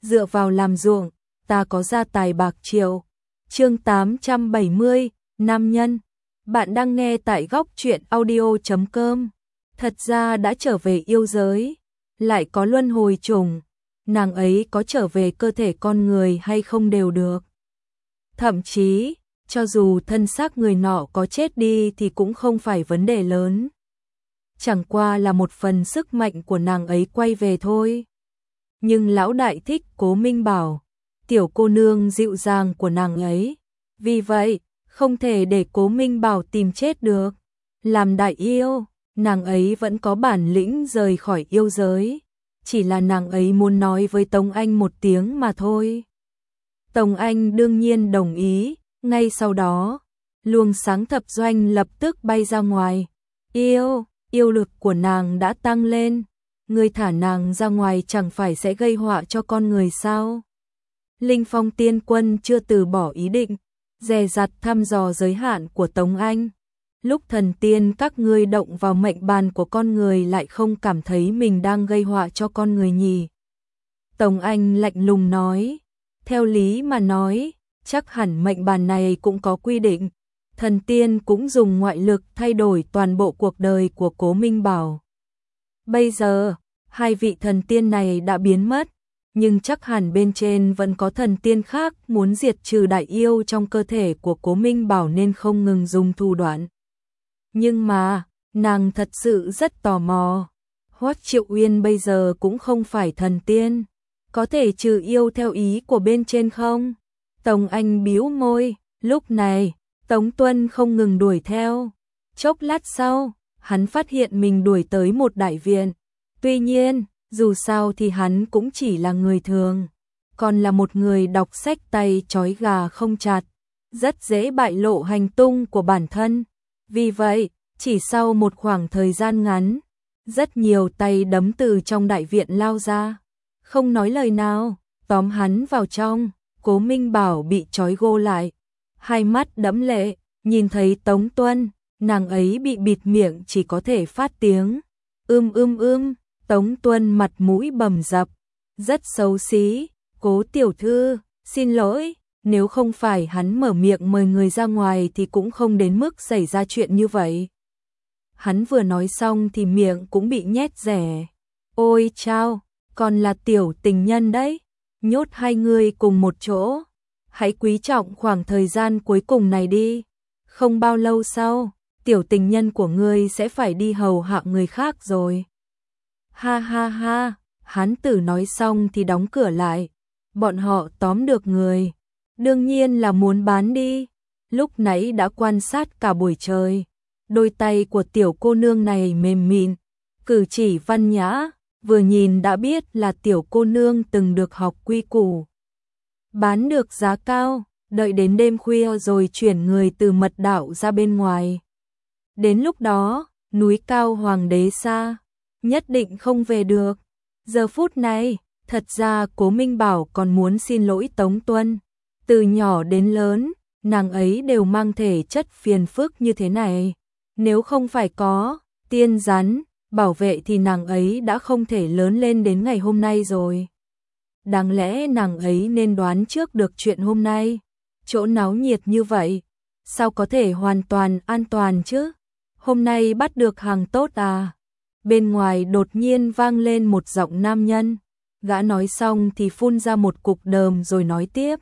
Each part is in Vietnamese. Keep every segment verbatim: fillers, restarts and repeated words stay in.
dựa vào làm ruộng, ta có gia tài bạc triệu. Chương tám trăm bảy mươi, nam nhân. Bạn đang nghe tại góc truyện audio chấm com. Thật ra đã trở về yêu giới, lại có luân hồi trùng, nàng ấy có trở về cơ thể con người hay không đều được. Thậm chí, cho dù thân xác người nọ có chết đi thì cũng không phải vấn đề lớn. Chẳng qua là một phần sức mạnh của nàng ấy quay về thôi. Nhưng lão đại thích Cố Minh Bảo, tiểu cô nương dịu dàng của nàng ấy. Vì vậy, không thể để Cố Minh Bảo tìm chết được. Làm đại yêu, nàng ấy vẫn có bản lĩnh rời khỏi yêu giới. Chỉ là nàng ấy muốn nói với Tống Anh một tiếng mà thôi. Tống Anh đương nhiên đồng ý, ngay sau đó, luồng sáng thập doanh lập tức bay ra ngoài. Yêu, yêu lực của nàng đã tăng lên. Người thả nàng ra ngoài chẳng phải sẽ gây họa cho con người sao? Linh Phong Tiên Quân chưa từ bỏ ý định, dè dặt thăm dò giới hạn của Tống Anh. Lúc thần tiên các ngươi động vào mệnh bàn của con người lại không cảm thấy mình đang gây họa cho con người nhỉ? Tống Anh lạnh lùng nói, theo lý mà nói, chắc hẳn mệnh bàn này cũng có quy định. Thần tiên cũng dùng ngoại lực thay đổi toàn bộ cuộc đời của Cố Minh Bảo. Bây giờ, hai vị thần tiên này đã biến mất, nhưng chắc hẳn bên trên vẫn có thần tiên khác muốn diệt trừ đại yêu trong cơ thể của Cố Minh Bảo nên không ngừng dùng thủ đoạn. Nhưng mà, nàng thật sự rất tò mò. Hoắc Triệu Uyên bây giờ cũng không phải thần tiên, có thể trừ yêu theo ý của bên trên không? Tống Anh bĩu môi, lúc này, Tống Tuân không ngừng đuổi theo. Chốc lát sau, hắn phát hiện mình đuổi tới một đại viện. Tuy nhiên, dù sao thì hắn cũng chỉ là người thường, còn là một người đọc sách tay trói gà không chặt, rất dễ bại lộ hành tung của bản thân. Vì vậy, chỉ sau một khoảng thời gian ngắn, rất nhiều tay đấm từ trong đại viện lao ra, không nói lời nào, tóm hắn vào trong. Cố Minh Bảo bị trói gô lại, hai mắt đẫm lệ, nhìn thấy Tống Tuân, nàng ấy bị bịt miệng chỉ có thể phát tiếng ưm ưm ưm. Tống Tuân mặt mũi bầm dập, rất xấu xí. Cố tiểu thư, xin lỗi, nếu không phải hắn mở miệng mời người ra ngoài thì cũng không đến mức xảy ra chuyện như vậy. Hắn vừa nói xong thì miệng cũng bị nhét rẻ. Ôi chao, còn là tiểu tình nhân đấy, nhốt hai người cùng một chỗ. Hãy quý trọng khoảng thời gian cuối cùng này đi. Không bao lâu sau, tiểu tình nhân của ngươi sẽ phải đi hầu hạ người khác rồi. Ha ha ha, hán tử nói xong thì đóng cửa lại. Bọn họ tóm được người, đương nhiên là muốn bán đi. Lúc nãy đã quan sát cả buổi trời, đôi tay của tiểu cô nương này mềm mịn, cử chỉ văn nhã, vừa nhìn đã biết là tiểu cô nương từng được học quy củ. Bán được giá cao, đợi đến đêm khuya rồi chuyển người từ mật đạo ra bên ngoài. Đến lúc đó, núi cao hoàng đế xa, nhất định không về được. Giờ phút này, thật ra Cố Minh Bảo còn muốn xin lỗi Tống Tuân. Từ nhỏ đến lớn, nàng ấy đều mang thể chất phiền phức như thế này. Nếu không phải có tiên rắn bảo vệ thì nàng ấy đã không thể lớn lên đến ngày hôm nay rồi. Đáng lẽ nàng ấy nên đoán trước được chuyện hôm nay. Chỗ náo nhiệt như vậy, sao có thể hoàn toàn an toàn chứ? Hôm nay bắt được hàng tốt à? Bên ngoài đột nhiên vang lên một giọng nam nhân. Gã nói xong thì phun ra một cục đờm rồi nói tiếp.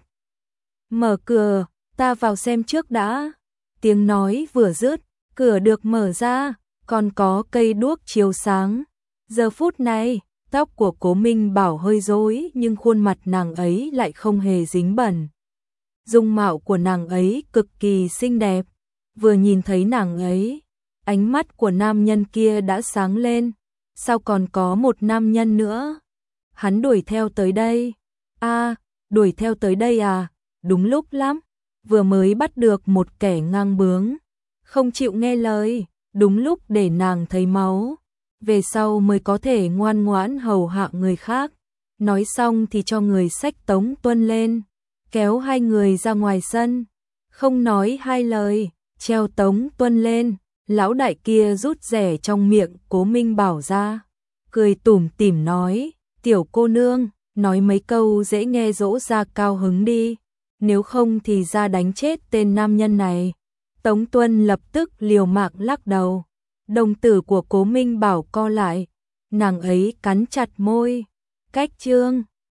Mở cửa, ta vào xem trước đã. Tiếng nói vừa dứt, cửa được mở ra, còn có cây đuốc chiếu sáng. Giờ phút này, tóc của Cố Minh Bảo hơi rối nhưng khuôn mặt nàng ấy lại không hề dính bẩn. Dung mạo của nàng ấy cực kỳ xinh đẹp. Vừa nhìn thấy nàng ấy, ánh mắt của nam nhân kia đã sáng lên. Sao còn có một nam nhân nữa? Hắn đuổi theo tới đây. À, đuổi theo tới đây à? Đúng lúc lắm. Vừa mới bắt được một kẻ ngang bướng, không chịu nghe lời, đúng lúc để nàng thấy máu. Về sau mới có thể ngoan ngoãn hầu hạ người khác. Nói xong thì cho người xách Tống Tuân lên, kéo hai người ra ngoài sân. Không nói hai lời, treo Tống Tuân lên. Lão đại kia rút rẻ trong miệng Cố Minh Bảo ra, cười tủm tỉm nói, tiểu cô nương, nói mấy câu dễ nghe dỗ ra cao hứng đi, nếu không thì ra đánh chết tên nam nhân này. Tống Tuân lập tức liều mạng lắc đầu, đồng tử của Cố Minh Bảo co lại, nàng ấy cắn chặt môi, cách Trương